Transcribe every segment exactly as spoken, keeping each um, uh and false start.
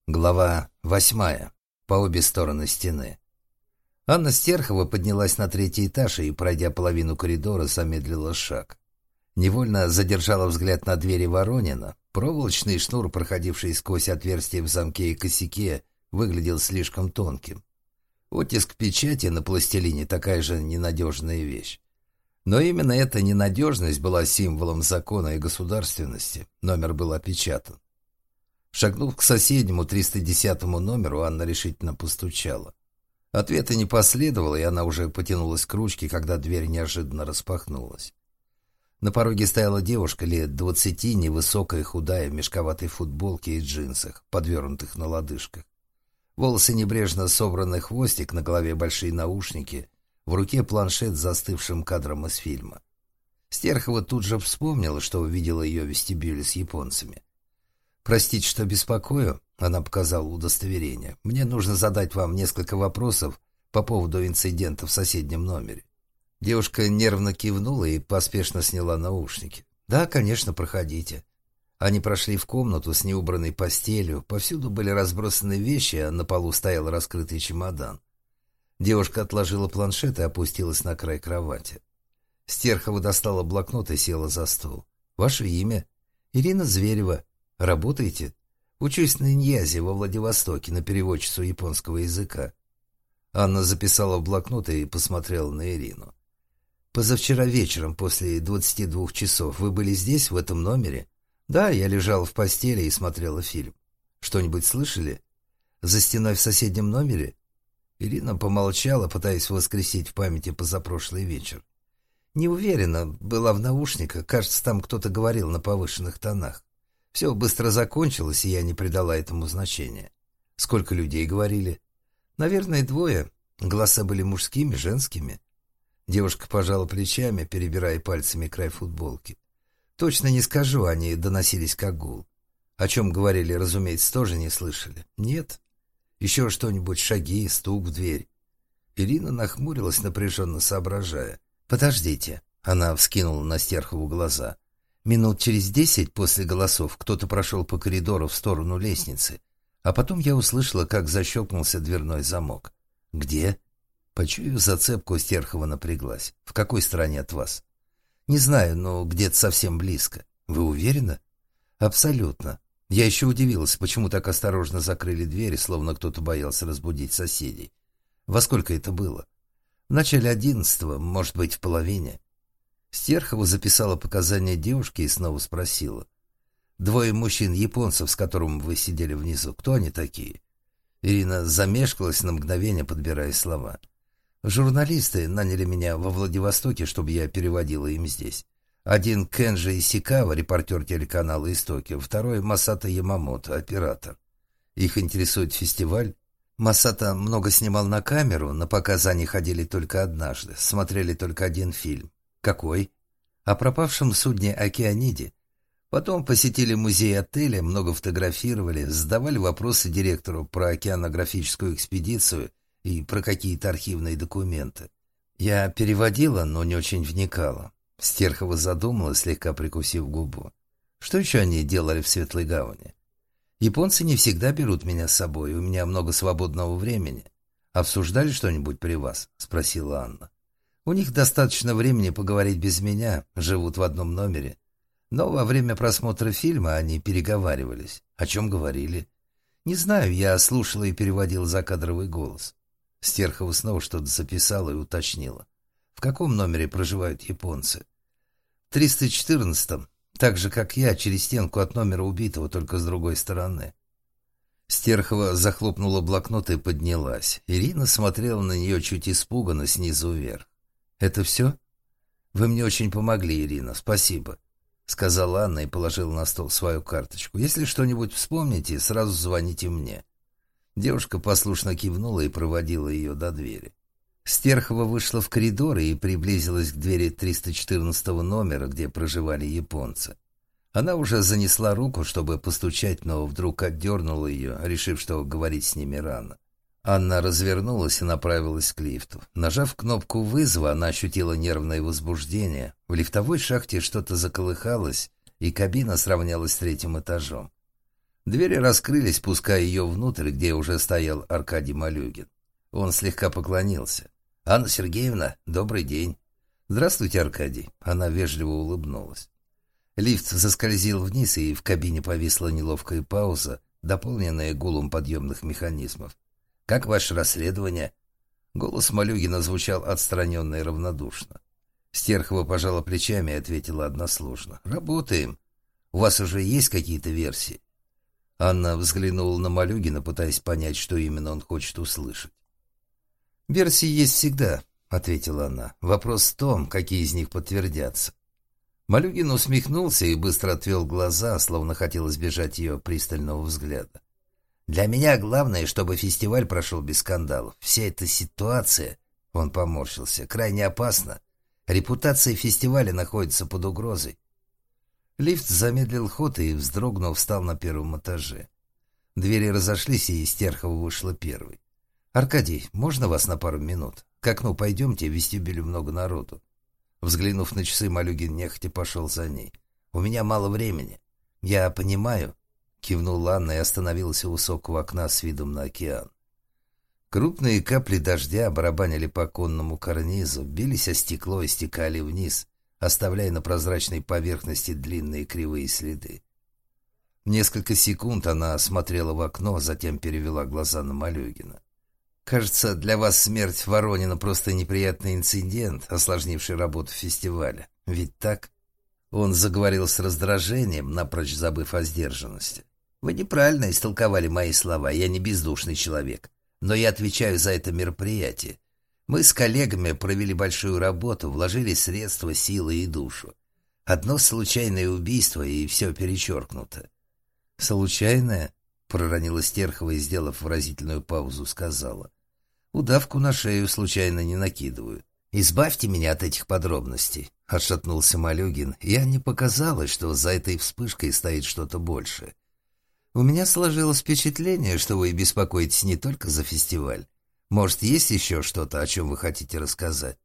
Глава восьмая. По обе стороны стены. Анна Стерхова поднялась на третий этаж и, пройдя половину коридора, замедлила шаг. Невольно задержала взгляд на двери Воронина. Проволочный шнур, проходивший сквозь отверстия в замке и косяке, выглядел слишком тонким. Оттиск печати на пластилине — такая же ненадежная вещь. Но именно эта ненадежность была символом закона и государственности. Номер был опечатан. Шагнув к соседнему триста десятому номеру, Анна решительно постучала. Ответа не последовало, и она уже потянулась к ручке, когда дверь неожиданно распахнулась. На пороге стояла девушка лет двадцати, невысокая, худая, в мешковатой футболке и джинсах, подвернутых на лодыжках. Волосы небрежно собраны, хвостик, на голове большие наушники, в руке планшет с застывшим кадром из фильма. Стерхова тут же вспомнила, что увидела ее в вестибюле с японцами. «Простите, что беспокою», — она показала удостоверение. «Мне нужно задать вам несколько вопросов по поводу инцидента в соседнем номере». Девушка нервно кивнула и поспешно сняла наушники. «Да, конечно, проходите». Они прошли в комнату с неубранной постелью. Повсюду были разбросаны вещи, а на полу стоял раскрытый чемодан. Девушка отложила планшет и опустилась на край кровати. Стерхова достала блокнот и села за стол. «Ваше имя?» «Ирина Зверева». «Работаете?» «Учусь на Иньязе во Владивостоке на переводчицу японского языка». Анна записала в блокнот и посмотрела на Ирину. «Позавчера вечером после двадцати двух часов вы были здесь, в этом номере?» «Да, я лежала в постели и смотрела фильм». «Что-нибудь слышали?» «За стеной в соседнем номере?» Ирина помолчала, пытаясь воскресить в памяти позапрошлый вечер. «Не уверена, была в наушниках, кажется, там кто-то говорил на повышенных тонах. Все быстро закончилось, и я не придала этому значения». «Сколько людей говорили?» «Наверное, двое. Голоса были мужскими, женскими». Девушка пожала плечами, перебирая пальцами край футболки. «Точно не скажу, они доносились как гул. О чем говорили, разумеется, тоже не слышали». «Нет». «Еще что-нибудь, шаги, стук в дверь?» Ирина нахмурилась, напряженно соображая. «Подождите». Она вскинула на Стерхову глаза. «Минут через десять после голосов кто-то прошел по коридору в сторону лестницы, а потом я услышала, как защелкнулся дверной замок». «Где?» Почуяв зацепку, Стерхова напряглась. «В какой стороне от вас?» «Не знаю, но где-то совсем близко». «Вы уверены?» «Абсолютно. Я еще удивилась, почему так осторожно закрыли двери, словно кто-то боялся разбудить соседей. Во сколько это было?» «В начале одиннадцатого, может быть, в половине». Стерхова записала показания девушки и снова спросила. «Двое мужчин-японцев, с которым вы сидели внизу, кто они такие?» Ирина замешкалась на мгновение, подбирая слова. «Журналисты наняли меня во Владивостоке, чтобы я переводила им здесь. Один Кенджи Исикава, репортер телеканала «Истоки», второй Масато Ямамото, оператор. Их интересует фестиваль. Масато много снимал на камеру, на показы они ходили только однажды, смотрели только один фильм. Какой? О пропавшем судне «Океаниде». Потом посетили музей отеля, много фотографировали, задавали вопросы директору про океанографическую экспедицию и про какие-то архивные документы. Я переводила, но не очень вникала. Стерхова задумалась, слегка прикусив губу. Что еще они делали в Светлой Гавани? «Японцы не всегда берут меня с собой, у меня много свободного времени. Обсуждали что-нибудь при вас?» — спросила Анна. «У них достаточно времени поговорить без меня, живут в одном номере. Но во время просмотра фильма они переговаривались. О чем говорили?» «Не знаю, я слушала и переводила закадровый голос». Стерхова снова что-то записала и уточнила. «В каком номере проживают японцы?» «В триста четырнадцатом, так же, как я, через стенку от номера убитого, только с другой стороны». Стерхова захлопнула блокнот и поднялась. Ирина смотрела на нее чуть испуганно снизу вверх. «Это все?» «Вы мне очень помогли, Ирина, спасибо», — сказала Анна и положила на стол свою карточку. «Если что-нибудь вспомните, сразу звоните мне». Девушка послушно кивнула и проводила ее до двери. Стерхова вышла в коридор и приблизилась к двери триста четырнадцатого номера, где проживали японцы. Она уже занесла руку, чтобы постучать, но вдруг отдернула ее, решив, что говорить с ними рано. Анна развернулась и направилась к лифту. Нажав кнопку вызова, она ощутила нервное возбуждение. В лифтовой шахте что-то заколыхалось, и кабина сравнялась с третьим этажом. Двери раскрылись, пуская ее внутрь, где уже стоял Аркадий Малюгин. Он слегка поклонился. «Анна Сергеевна, добрый день». «Здравствуйте, Аркадий». Она вежливо улыбнулась. Лифт заскользил вниз, и в кабине повисла неловкая пауза, дополненная гулом подъемных механизмов. «Как ваше расследование?» Голос Малюгина звучал отстраненно и равнодушно. Стерхова пожала плечами и ответила односложно. «Работаем. У вас уже есть какие-то версии?» Анна взглянула на Малюгина, пытаясь понять, что именно он хочет услышать. «Версии есть всегда», — ответила она. «Вопрос в том, какие из них подтвердятся». Малюгин усмехнулся и быстро отвел глаза, словно хотел избежать ее пристального взгляда. «Для меня главное, чтобы фестиваль прошел без скандалов. Вся эта ситуация...» — он поморщился. «Крайне опасна. Репутация фестиваля находится под угрозой». Лифт замедлил ход и, вздрогнув, встал на первом этаже. Двери разошлись, и Стерхова вышла первой. «Аркадий, можно вас на пару минут? К окну пойдемте, в вестибюле много народу». Взглянув на часы, Малюгин нехотя пошел за ней. «У меня мало времени». «Я понимаю», — кивнула Анна и остановилась у высокого окна с видом на океан. Крупные капли дождя барабанили по оконному карнизу, бились о стекло и стекали вниз, оставляя на прозрачной поверхности длинные кривые следы. Несколько секунд она смотрела в окно, затем перевела глаза на Малюгина. «Кажется, для вас смерть Воронина просто неприятный инцидент, осложнивший работу фестиваля. Ведь так?» Он заговорил с раздражением, напрочь забыв о сдержанности. «Вы неправильно истолковали мои слова, я не бездушный человек, но я отвечаю за это мероприятие. Мы с коллегами провели большую работу, вложили средства, силы и душу. Одно случайное убийство, и все перечеркнуто». «Случайное?» — проронила Стерхова и, сделав выразительную паузу, сказала. «Удавку на шею случайно не накидывают». «Избавьте меня от этих подробностей», — отшатнулся Малюгин. «Я не показалось, что за этой вспышкой стоит что-то большее. У меня сложилось впечатление, что вы беспокоитесь не только за фестиваль. Может, есть еще что-то, о чем вы хотите рассказать?»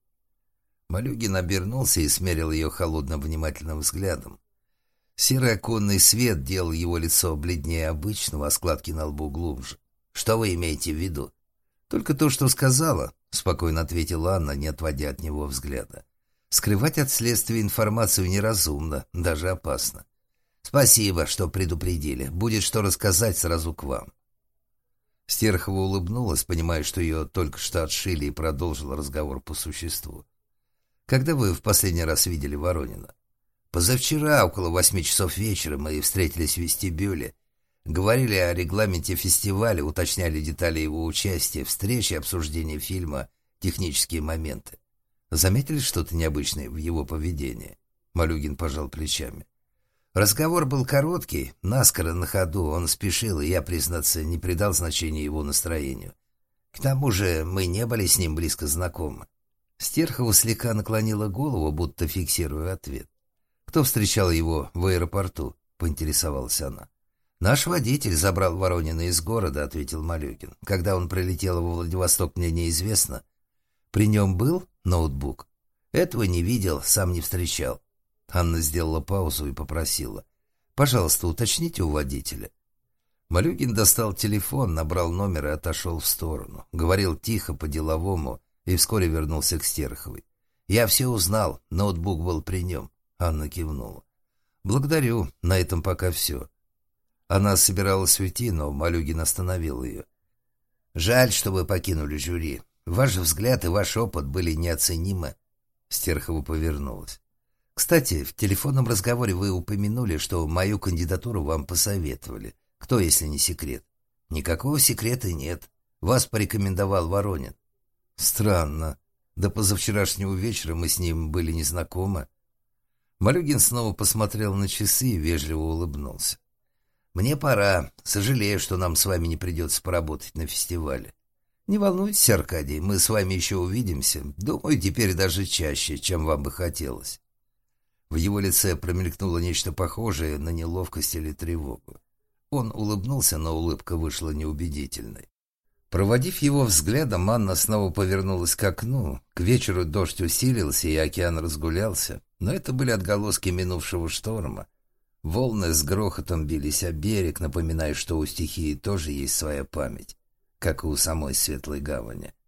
Малюгин обернулся и смерил ее холодным внимательным взглядом. Серый оконный свет делал его лицо бледнее обычного, а складки на лбу глубже. «Что вы имеете в виду?» «Только то, что сказала», — спокойно ответила Анна, не отводя от него взгляда. «Скрывать от следствия информацию неразумно, даже опасно. Спасибо, что предупредили. Будет что рассказать сразу к вам». Стерхова улыбнулась, понимая, что ее только что отшили, и продолжила разговор по существу. «Когда вы в последний раз видели Воронина?» «Позавчера, около восьми часов вечера, мы встретились в вестибюле. Говорили о регламенте фестиваля, уточняли детали его участия, встречи, обсуждения фильма, технические моменты. Заметили что-то необычное в его поведении?» Малюгин пожал плечами. «Разговор был короткий, наскоро на ходу, он спешил, и я, признаться, не придал значения его настроению. К тому же мы не были с ним близко знакомы». Стерхова слегка наклонила голову, будто фиксируя ответ. «Кто встречал его в аэропорту?» — поинтересовалась она. «Наш водитель забрал Воронина из города», — ответил Малюгин. «Когда он прилетел во Владивосток, мне неизвестно. При нем был ноутбук? Этого не видел, сам не встречал». Анна сделала паузу и попросила. «Пожалуйста, уточните у водителя». Малюгин достал телефон, набрал номер и отошел в сторону. Говорил тихо, по-деловому, и вскоре вернулся к Стерховой. «Я все узнал, ноутбук был при нем». Анна кивнула. «Благодарю, на этом пока все». Она собиралась уйти, но Малюгин остановил ее. «Жаль, что вы покинули жюри. Ваш взгляд и ваш опыт были неоценимы». Стерхова повернулась. «Кстати, в телефонном разговоре вы упомянули, что мою кандидатуру вам посоветовали. Кто, если не секрет?» «Никакого секрета нет. Вас порекомендовал Воронин». «Странно. До позавчерашнего вечера мы с ним были незнакомы». Малюгин снова посмотрел на часы и вежливо улыбнулся. «Мне пора. Сожалею, что нам с вами не придется поработать на фестивале». «Не волнуйтесь, Аркадий, мы с вами еще увидимся. Думаю, теперь даже чаще, чем вам бы хотелось». В его лице промелькнуло нечто похожее на неловкость или тревогу. Он улыбнулся, но улыбка вышла неубедительной. Проводив его взглядом, Анна снова повернулась к окну. К вечеру дождь усилился, и океан разгулялся, но это были отголоски минувшего шторма. Волны с грохотом бились о берег, напоминая, что у стихии тоже есть своя память, как и у самой Светлой Гавани.